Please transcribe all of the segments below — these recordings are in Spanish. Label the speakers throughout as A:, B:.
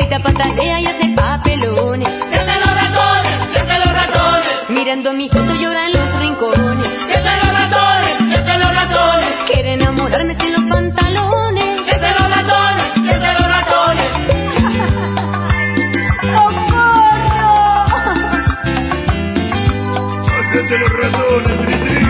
A: grita, patalea y hace papelones.
B: ¡Desde los ratones! ¡Desde los ratones!
A: Mirando mi foto llora en los rincones.
B: ¡Desde los ratones! ¡Desde los ratones!
A: Quiere enamorarme sin los pantalones.
B: ¡Desde los ratones! ¡Desde los ratones!
A: ¡Socorro!
C: ¡Desde los ratones, Tritri!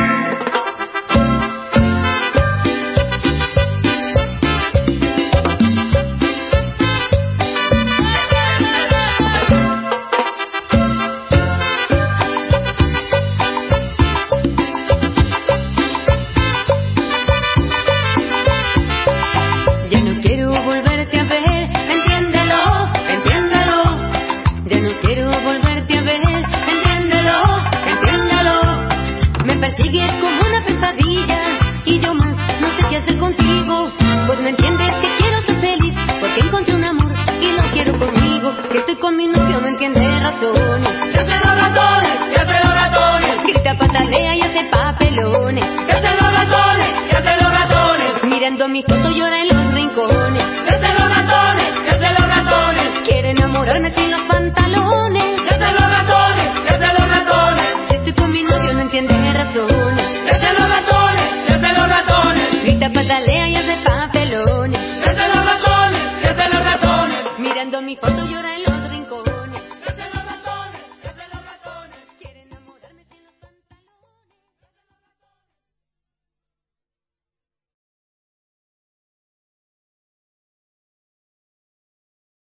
A: Ya no quiero volverte a ver, entiéndelo, entiéndelo. Ya no quiero volverte a ver, entiéndelo, entiéndelo. Me persigues como una pesadilla y yo más no sé qué hacer contigo. Pues no entiendes que quiero ser feliz porque encontré un amor y lo quiero conmigo. Si estoy con mi novio no entiendes razones.
B: ¡Desde los ratones! ¡Desde los ratones!
A: Grita, patalea y hace papelones.
B: ¡Desde los ratones! ¡Desde los ratones!
A: Mirando mi foto llora en los rincones.
B: ¡Desde los ratones! ¡Desde los ratones!
A: Quiere enamorarme sin los pantalones.
B: ¡Desde los ratones! ¡Desde los ratones!
A: Si estoy con mi novio no entiende razones.
B: ¡Desde los ratones! ¡Desde los ratones!
A: Grita, patalea y hace papelones.
B: ¡Desde los ratones! ¡Desde los ratones!
A: Mirando mi foto llora